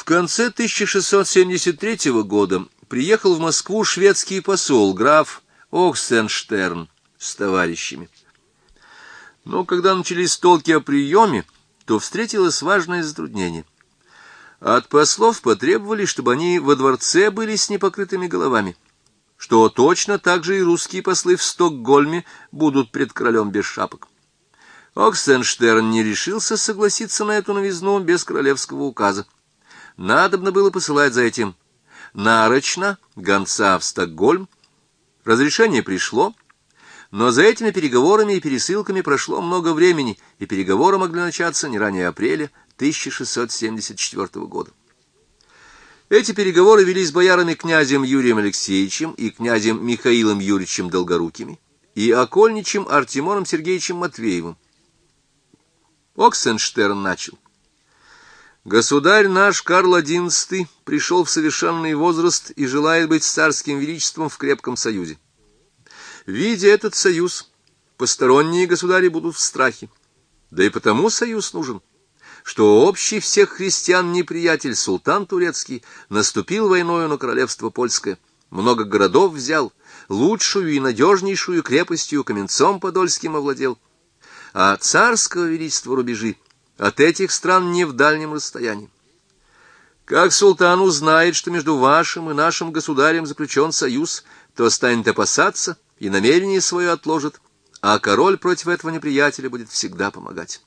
конце 1673 года приехал в Москву шведский посол граф Оксенштерн с товарищами. Но когда начались толки о приеме, то встретилось важное затруднение. От послов потребовали, чтобы они во дворце были с непокрытыми головами, что точно так же и русские послы в Стокгольме будут пред королем без шапок. Оксенштерн не решился согласиться на эту новизну без королевского указа. Надобно было посылать за этим нарочно гонца в Стокгольм. Разрешение пришло, но за этими переговорами и пересылками прошло много времени, и переговоры могли начаться не ранее апреля 1674 года. Эти переговоры велись с боярами князем Юрием Алексеевичем и князем Михаилом Юрьевичем Долгорукими и окольничем Артемоном Сергеевичем Матвеевым. Оксенштерн начал. «Государь наш Карл XI пришел в совершенный возраст и желает быть с царским величеством в крепком союзе. Видя этот союз, посторонние государи будут в страхе. Да и потому союз нужен, что общий всех христиан неприятель султан турецкий наступил войною на королевство польское, много городов взял, лучшую и надежнейшую крепостью Каменцом Подольским овладел. А царского величества рубежи от этих стран не в дальнем расстоянии. Как султан узнает, что между вашим и нашим государем заключен союз, то станет опасаться и намерение свое отложит, а король против этого неприятеля будет всегда помогать».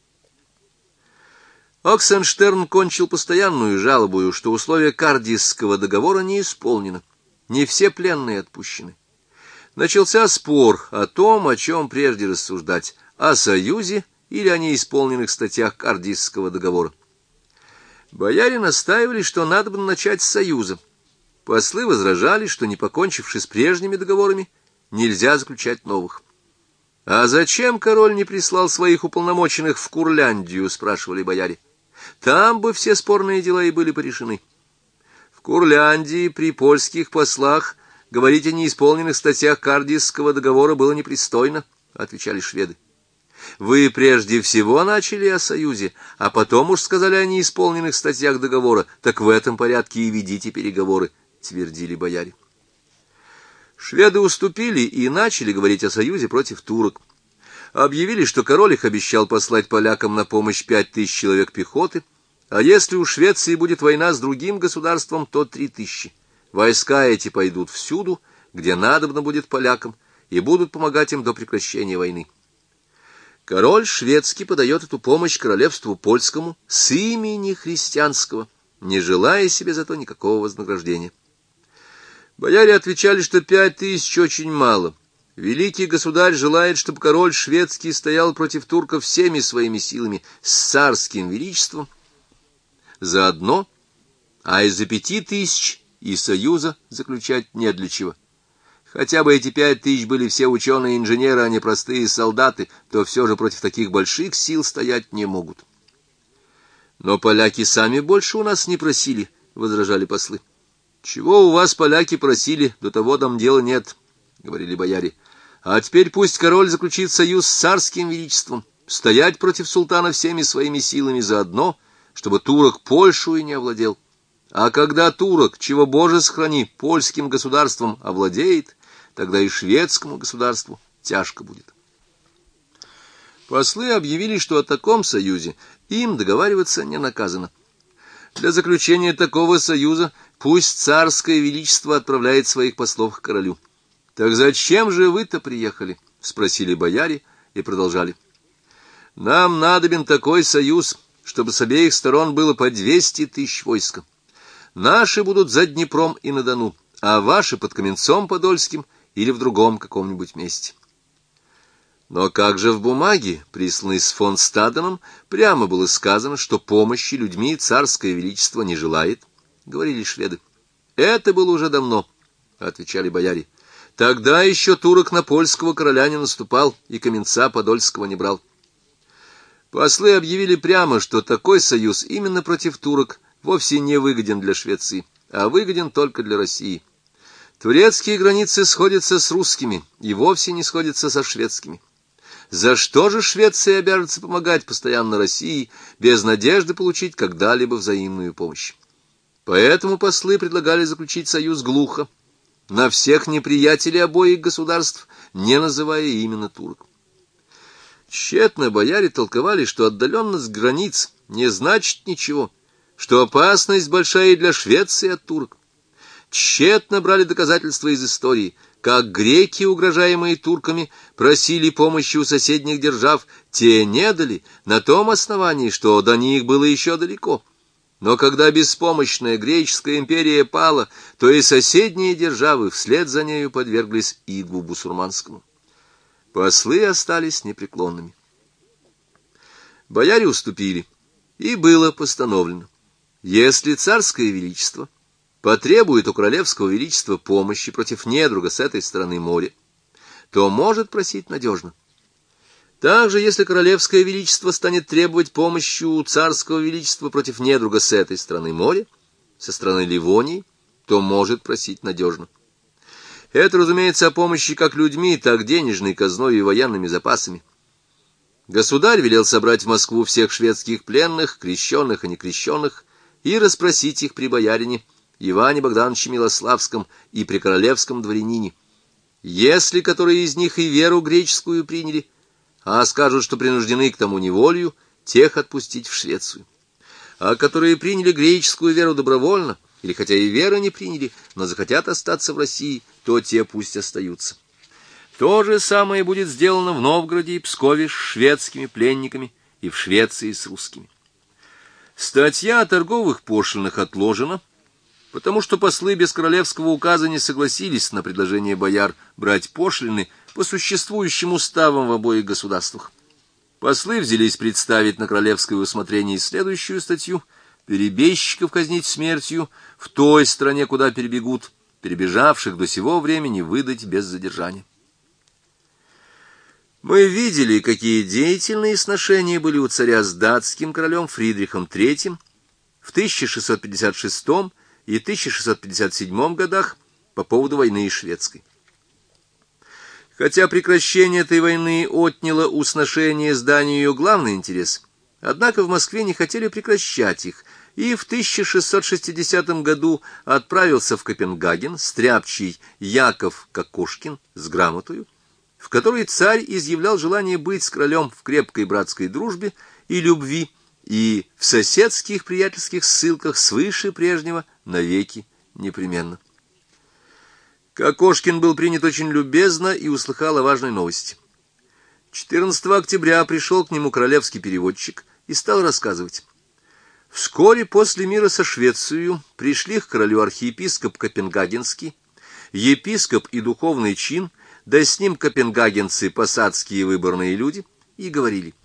Оксенштерн кончил постоянную жалобою, что условия Кардисского договора не исполнены, не все пленные отпущены. Начался спор о том, о чем прежде рассуждать, о союзе или о неисполненных статьях Кардисского договора. Бояре настаивали, что надо бы начать с союза. Послы возражали, что, не покончивши с прежними договорами, нельзя заключать новых. «А зачем король не прислал своих уполномоченных в Курляндию?» — спрашивали бояре. «Там бы все спорные дела и были порешены. В Курляндии при польских послах говорить о неисполненных статьях Кардисского договора было непристойно», — отвечали шведы. «Вы прежде всего начали о союзе, а потом уж сказали о неисполненных статьях договора, так в этом порядке и ведите переговоры», — твердили бояре. Шведы уступили и начали говорить о союзе против турок. Объявили, что король их обещал послать полякам на помощь 5000 человек пехоты, а если у Швеции будет война с другим государством, то 3000. Войска эти пойдут всюду, где надобно будет полякам, и будут помогать им до прекращения войны. Король шведский подает эту помощь королевству польскому с имени христианского, не желая себе за то никакого вознаграждения. Бояре отвечали, что 5000 очень мало. Великий государь желает, чтобы король шведский стоял против турков всеми своими силами, с царским величеством заодно, а из-за 5000 и союза заключать не для чего. Хотя бы эти 5000 были все ученые-инженеры, а не простые солдаты, то все же против таких больших сил стоять не могут. «Но поляки сами больше у нас не просили», — возражали послы. «Чего у вас поляки просили, до того там дела нет», — говорили бояре. «А теперь пусть король заключит союз с царским величеством, стоять против султана всеми своими силами заодно, чтобы турок Польшу и не овладел. А когда турок, чего Боже сохрани, польским государством овладеет, тогда и шведскому государству тяжко будет». Послы объявили, что о таком союзе им договариваться не наказано. Для заключения такого союза пусть царское величество отправляет своих послов к королю. «Так зачем же вы-то приехали?» — спросили бояре и продолжали. «Нам надобен такой союз, чтобы с обеих сторон было по 200 000 войска. Наши будут за Днепром и на Дону, а ваши под Каменцом Подольским или в другом каком-нибудь месте». Но как же в бумаге, присланной с фон Стаденом, прямо было сказано, что помощи людьми царское величество не желает, — говорили шведы. «Это было уже давно», — отвечали бояре. «Тогда еще турок на польского короля не наступал и Каменца Подольского не брал». Послы объявили прямо, что такой союз именно против турок вовсе не выгоден для Швеции, а выгоден только для России. Турецкие границы сходятся с русскими и вовсе не сходятся со шведскими. За что же Швеция обяжется помогать постоянно России, без надежды получить когда-либо взаимную помощь? Поэтому послы предлагали заключить союз глухо на всех неприятелей обоих государств, не называя именно турок. Тщетно бояре толковали, что отдаленность границ не значит ничего, что опасность большая и для Швеции от турок. Тщетно брали доказательства из истории, как греки, угрожаемые турками, просили помощи у соседних держав, те не дали, на том основании, что до них было еще далеко. Но когда беспомощная греческая империя пала, то и соседние державы вслед за нею подверглись игу бусурманскому. Послы остались непреклонными. Бояре уступили, и было постановлено: если царское величество потребует у королевского величества помощи против недруга с этой стороны моря, то может просить надежно. Также, если королевское величество станет требовать помощи у царского величества против недруга с этой стороны моря, со стороны Ливонии, то может просить надежно. Это, разумеется, о помощи как людьми, так денежной казной и военными запасами. Государь велел собрать в Москву всех шведских пленных, крещенных и некрещенных, и расспросить их при боярине Иване Богдановиче Милославском и при королевском дворянине. Если которые из них и веру греческую приняли, а скажут, что принуждены к тому неволею, тех отпустить в Швецию. А которые приняли греческую веру добровольно, или хотя и веры не приняли, но захотят остаться в России, то те пусть остаются. То же самое будет сделано в Новгороде и Пскове с шведскими пленниками и в Швеции с русскими. Статья о торговых пошлинах отложена, потому что послы без королевского указа не согласились на предложение бояр брать пошлины по существующим уставам в обоих государствах. Послы взялись представить на королевское усмотрение следующую статью: перебежчиков казнить смертью в той стране, куда перебегут, перебежавших до сего времени выдать без задержания. Мы видели, какие деятельные сношения были у царя с датским королем Фридрихом III в 1656 и 1657 годах по поводу войны шведской. Хотя прекращение этой войны отняло у сношения с Данией ее главный интерес, однако в Москве не хотели прекращать их, и в 1660 году отправился в Копенгаген стряпчий Яков Кокошкин с грамотою, в которой царь изъявлял желание быть с королем в крепкой братской дружбе и любви, и в соседских приятельских ссылках свыше прежнего навеки непременно. Кокошкин был принят очень любезно и услыхал о важной новости. 14 октября пришел к нему королевский переводчик и стал рассказывать. Вскоре после мира со Швецией пришли к королю архиепископ Копенгагенский, епископ и духовный чин, да с ним копенгагенцы, посадские выборные люди, и говорили: